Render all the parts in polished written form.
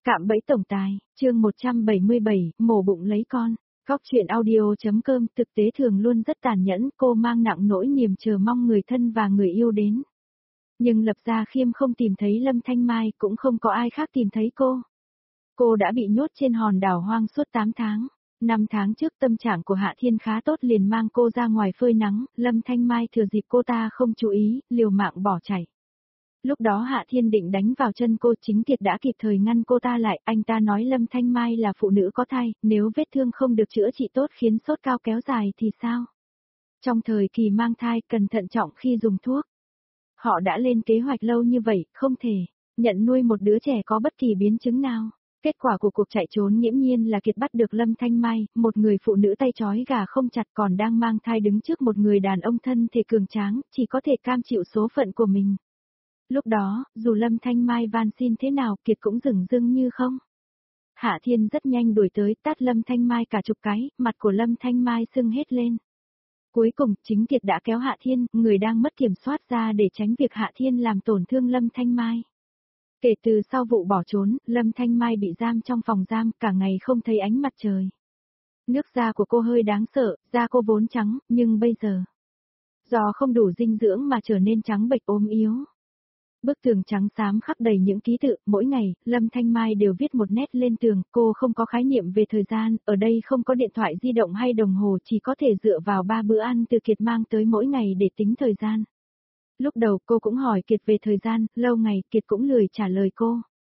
Cạm bẫy tổng tài, chương 177, mổ bụng lấy con. Góc chuyện audio.com thực tế thường luôn rất tàn nhẫn, cô mang nặng nỗi niềm chờ mong người thân và người yêu đến. Nhưng Lập Gia Khiêm không tìm thấy Lâm Thanh Mai, cũng không có ai khác tìm thấy cô. Cô đã bị nhốt trên hòn đảo hoang suốt 8 tháng. 5 tháng trước tâm trạng của Hạ Thiên khá tốt liền mang cô ra ngoài phơi nắng, Lâm Thanh Mai thừa dịp cô ta không chú ý, liều mạng bỏ chạy. Lúc đó Hạ Thiên định đánh vào chân cô, Chính Kiệt đã kịp thời ngăn cô ta lại, anh ta nói Lâm Thanh Mai là phụ nữ có thai, nếu vết thương không được chữa trị tốt khiến sốt cao kéo dài thì sao? Trong thời kỳ mang thai cần thận trọng khi dùng thuốc. Họ đã lên kế hoạch lâu như vậy, không thể nhận nuôi một đứa trẻ có bất kỳ biến chứng nào. Kết quả của cuộc chạy trốn nghiễm nhiên là Kiệt bắt được Lâm Thanh Mai, một người phụ nữ tay trói gà không chặt còn đang mang thai đứng trước một người đàn ông thân thể cường tráng, chỉ có thể cam chịu số phận của mình. Lúc đó, dù Lâm Thanh Mai van xin thế nào Kiệt cũng dửng dưng như không. Hạ Thiên rất nhanh đuổi tới tát Lâm Thanh Mai cả chục cái, mặt của Lâm Thanh Mai sưng hết lên. Cuối cùng, Chính Kiệt đã kéo Hạ Thiên, người đang mất kiểm soát ra để tránh việc Hạ Thiên làm tổn thương Lâm Thanh Mai. Kể từ sau vụ bỏ trốn, Lâm Thanh Mai bị giam trong phòng giam, cả ngày không thấy ánh mặt trời. Nước da của cô hơi đáng sợ, da cô vốn trắng, nhưng bây giờ, do không đủ dinh dưỡng mà trở nên trắng bệch ốm yếu. Bức tường trắng xám khắc đầy những ký tự, mỗi ngày, Lâm Thanh Mai đều viết một nét lên tường, cô không có khái niệm về thời gian, ở đây không có điện thoại di động hay đồng hồ, chỉ có thể dựa vào 3 bữa ăn từ Kiệt mang tới mỗi ngày để tính thời gian. Lúc đầu cô cũng hỏi Kiệt về thời gian, lâu ngày Kiệt cũng lười trả lời cô.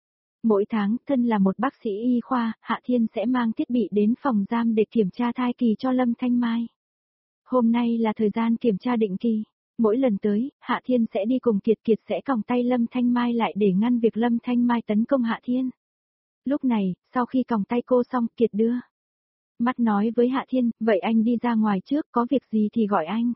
Mỗi tháng, thân là một bác sĩ y khoa, Hạ Thiên sẽ mang thiết bị đến phòng giam để kiểm tra thai kỳ cho Lâm Thanh Mai. Hôm nay là thời gian kiểm tra định kỳ. Mỗi lần tới, Hạ Thiên sẽ đi cùng Kiệt, Kiệt sẽ còng tay Lâm Thanh Mai lại để ngăn việc Lâm Thanh Mai tấn công Hạ Thiên. Lúc này, sau khi còng tay cô xong, Kiệt đưa mắt nói với Hạ Thiên, vậy anh đi ra ngoài trước, có việc gì thì gọi anh.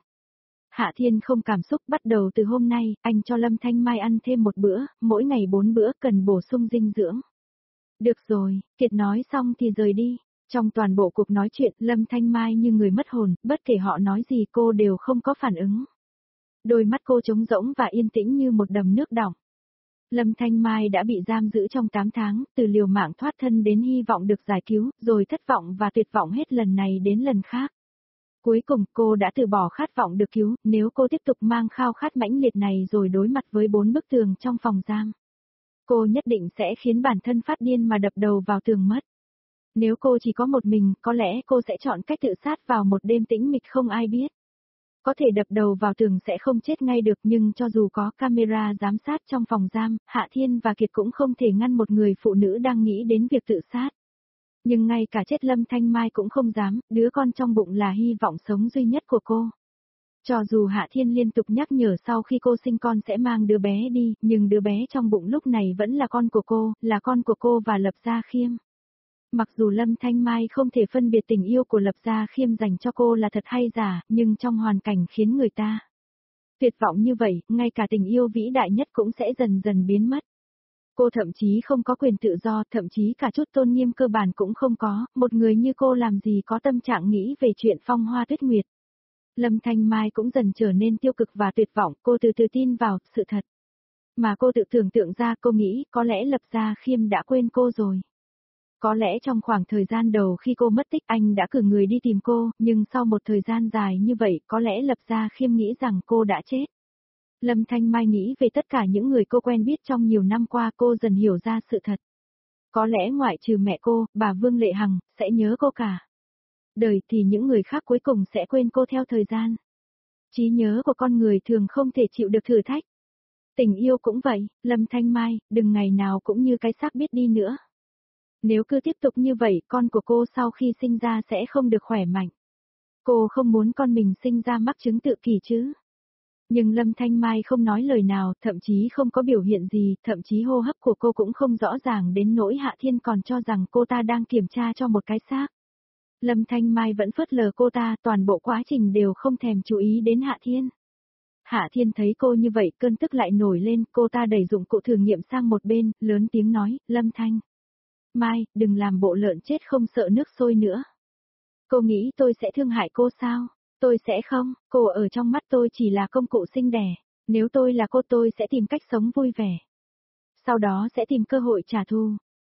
Hạ Thiên không cảm xúc, bắt đầu từ hôm nay, anh cho Lâm Thanh Mai ăn thêm một bữa, mỗi ngày 4 bữa cần bổ sung dinh dưỡng. Được rồi, Kiệt nói xong thì rời đi. Trong toàn bộ cuộc nói chuyện, Lâm Thanh Mai như người mất hồn, bất kể họ nói gì cô đều không có phản ứng. Đôi mắt cô trống rỗng và yên tĩnh như một đầm nước đọng. Lâm Thanh Mai đã bị giam giữ trong 8 tháng, từ liều mạng thoát thân đến hy vọng được giải cứu, rồi thất vọng và tuyệt vọng hết lần này đến lần khác. Cuối cùng cô đã từ bỏ khát vọng được cứu, nếu cô tiếp tục mang khao khát mãnh liệt này rồi đối mặt với 4 bức tường trong phòng giam. Cô nhất định sẽ khiến bản thân phát điên mà đập đầu vào tường mất. Nếu cô chỉ có một mình, có lẽ cô sẽ chọn cách tự sát vào một đêm tĩnh mịch không ai biết. Có thể đập đầu vào tường sẽ không chết ngay được nhưng cho dù có camera giám sát trong phòng giam, Hạ Thiên và Kiệt cũng không thể ngăn một người phụ nữ đang nghĩ đến việc tự sát. Nhưng ngay cả chết Lâm Thanh Mai cũng không dám, đứa con trong bụng là hy vọng sống duy nhất của cô. Cho dù Hạ Thiên liên tục nhắc nhở sau khi cô sinh con sẽ mang đứa bé đi, nhưng đứa bé trong bụng lúc này vẫn là con của cô, là con của cô và Lập Gia Khiêm. Mặc dù Lâm Thanh Mai không thể phân biệt tình yêu của Lập Gia Khiêm dành cho cô là thật hay giả, nhưng trong hoàn cảnh khiến người ta tuyệt vọng như vậy, ngay cả tình yêu vĩ đại nhất cũng sẽ dần dần biến mất. Cô thậm chí không có quyền tự do, thậm chí cả chút tôn nghiêm cơ bản cũng không có, một người như cô làm gì có tâm trạng nghĩ về chuyện phong hoa tuyết nguyệt. Lâm Thanh Mai cũng dần trở nên tiêu cực và tuyệt vọng, cô từ từ tin vào sự thật. Mà cô tự tưởng tượng ra, cô nghĩ có lẽ Lập Gia Khiêm đã quên cô rồi. Có lẽ trong khoảng thời gian đầu khi cô mất tích anh đã cử người đi tìm cô, nhưng sau một thời gian dài như vậy có lẽ Lập Gia Khiêm nghĩ rằng cô đã chết. Lâm Thanh Mai nghĩ về tất cả những người cô quen biết trong nhiều năm qua cô dần hiểu ra sự thật. Có lẽ ngoại trừ mẹ cô, bà Vương Lệ Hằng, sẽ nhớ cô cả. Đời thì những người khác cuối cùng sẽ quên cô theo thời gian. Trí nhớ của con người thường không thể chịu được thử thách. Tình yêu cũng vậy, Lâm Thanh Mai, đừng ngày nào cũng như cái xác biết đi nữa. Nếu cứ tiếp tục như vậy, con của cô sau khi sinh ra sẽ không được khỏe mạnh. Cô không muốn con mình sinh ra mắc chứng tự kỷ chứ. Nhưng Lâm Thanh Mai không nói lời nào, thậm chí không có biểu hiện gì, thậm chí hô hấp của cô cũng không rõ ràng đến nỗi Hạ Thiên còn cho rằng cô ta đang kiểm tra cho một cái xác. Lâm Thanh Mai vẫn phớt lờ cô ta, toàn bộ quá trình đều không thèm chú ý đến Hạ Thiên. Hạ Thiên thấy cô như vậy, cơn tức lại nổi lên, cô ta đẩy dụng cụ thử nghiệm sang một bên, lớn tiếng nói, Lâm Thanh Mai, đừng làm bộ lợn chết không sợ nước sôi nữa. Cô nghĩ tôi sẽ thương hại cô sao? Tôi sẽ không, cô ở trong mắt tôi chỉ là công cụ sinh đẻ. Nếu tôi là cô tôi sẽ tìm cách sống vui vẻ. Sau đó sẽ tìm cơ hội trả thù.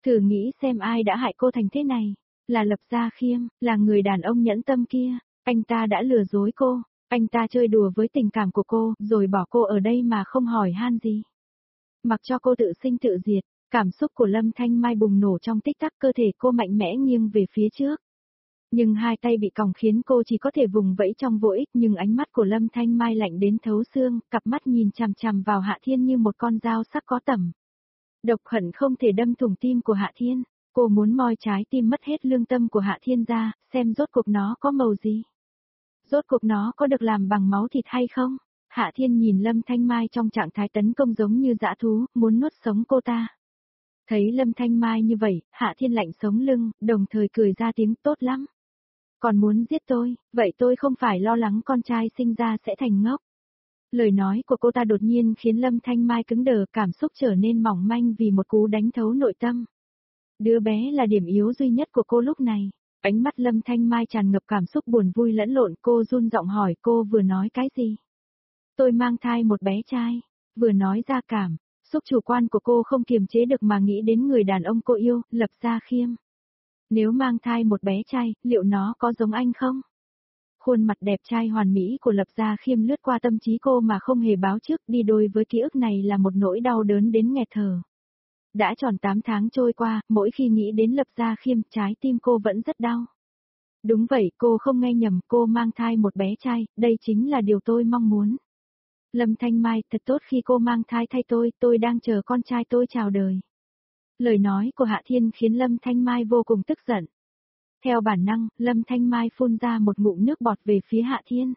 Thử nghĩ xem ai đã hại cô thành thế này. Là Lập Gia Khiêm, là người đàn ông nhẫn tâm kia. Anh ta đã lừa dối cô. Anh ta chơi đùa với tình cảm của cô, rồi bỏ cô ở đây mà không hỏi han gì. Mặc cho cô tự sinh tự diệt, cảm xúc của Lâm Thanh Mai bùng nổ trong tích tắc, cơ thể cô mạnh mẽ nghiêng về phía trước. Nhưng hai tay bị còng khiến cô chỉ có thể vùng vẫy trong vô ích, nhưng ánh mắt của Lâm Thanh Mai lạnh đến thấu xương, cặp mắt nhìn chằm chằm vào Hạ Thiên như một con dao sắc có tẩm. Độc hận không thể đâm thủng tim của Hạ Thiên, cô muốn moi trái tim mất hết lương tâm của Hạ Thiên ra, xem rốt cuộc nó có màu gì. Rốt cuộc nó có được làm bằng máu thịt hay không? Hạ Thiên nhìn Lâm Thanh Mai trong trạng thái tấn công giống như dã thú, muốn nuốt sống cô ta. Thấy Lâm Thanh Mai như vậy, Hạ Thiên lạnh sống lưng, đồng thời cười ra tiếng tốt lắm. Còn muốn giết tôi, vậy tôi không phải lo lắng con trai sinh ra sẽ thành ngốc. Lời nói của cô ta đột nhiên khiến Lâm Thanh Mai cứng đờ, cảm xúc trở nên mỏng manh vì một cú đánh thấu nội tâm. Đứa bé là điểm yếu duy nhất của cô lúc này. Ánh mắt Lâm Thanh Mai tràn ngập cảm xúc buồn vui lẫn lộn, cô run giọng hỏi cô vừa nói cái gì. Tôi mang thai một bé trai, vừa nói ra cảm, xúc chủ quan của cô không kiềm chế được mà nghĩ đến người đàn ông cô yêu, Lập Gia Khiêm. Nếu mang thai một bé trai, liệu nó có giống anh không? Khuôn mặt đẹp trai hoàn mỹ của Lập Gia Khiêm lướt qua tâm trí cô mà không hề báo trước, đi đôi với ký ức này là một nỗi đau đớn đến nghẹt thở. Đã tròn 8 tháng trôi qua, mỗi khi nghĩ đến Lập Gia Khiêm, trái tim cô vẫn rất đau. Đúng vậy, cô không nghe nhầm, cô mang thai một bé trai, đây chính là điều tôi mong muốn. Lâm Thanh Mai, thật tốt khi cô mang thai thay tôi đang chờ con trai tôi chào đời. Lời nói của Hạ Thiên khiến Lâm Thanh Mai vô cùng tức giận. Theo bản năng, Lâm Thanh Mai phun ra một ngụm nước bọt về phía Hạ Thiên.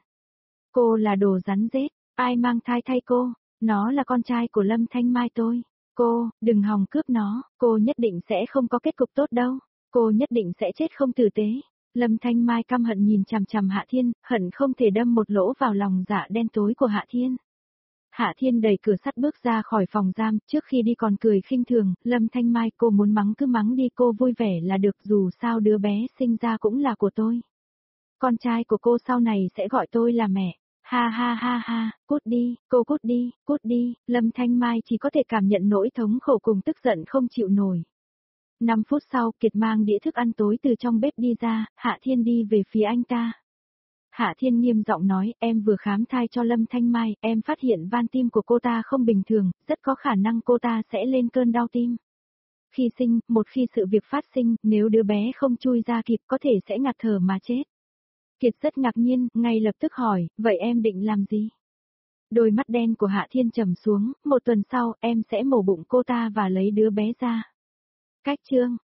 Cô là đồ rắn rết, ai mang thai thay cô, nó là con trai của Lâm Thanh Mai tôi. Cô, đừng hòng cướp nó, cô nhất định sẽ không có kết cục tốt đâu, cô nhất định sẽ chết không tử tế. Lâm Thanh Mai căm hận nhìn chằm chằm Hạ Thiên, hận không thể đâm một lỗ vào lòng dạ đen tối của Hạ Thiên. Hạ Thiên đẩy cửa sắt bước ra khỏi phòng giam, trước khi đi còn cười khinh thường, Lâm Thanh Mai, cô muốn mắng cứ mắng đi, cô vui vẻ là được, dù sao đứa bé sinh ra cũng là của tôi. Con trai của cô sau này sẽ gọi tôi là mẹ. Ha ha ha ha, cút đi, cô cút đi, Lâm Thanh Mai chỉ có thể cảm nhận nỗi thống khổ cùng tức giận không chịu nổi. 5 phút sau, Kiệt mang đĩa thức ăn tối từ trong bếp đi ra, Hạ Thiên đi về phía anh ta. Hạ Thiên nghiêm giọng nói, em vừa khám thai cho Lâm Thanh Mai, em phát hiện van tim của cô ta không bình thường, rất có khả năng cô ta sẽ lên cơn đau tim. Khi sinh, một khi sự việc phát sinh, nếu đứa bé không chui ra kịp có thể sẽ ngạt thở mà chết. Kiệt rất ngạc nhiên, ngay lập tức hỏi, vậy em định làm gì? Đôi mắt đen của Hạ Thiên trầm xuống, 1 tuần sau, em sẽ mổ bụng cô ta và lấy đứa bé ra. Cách chương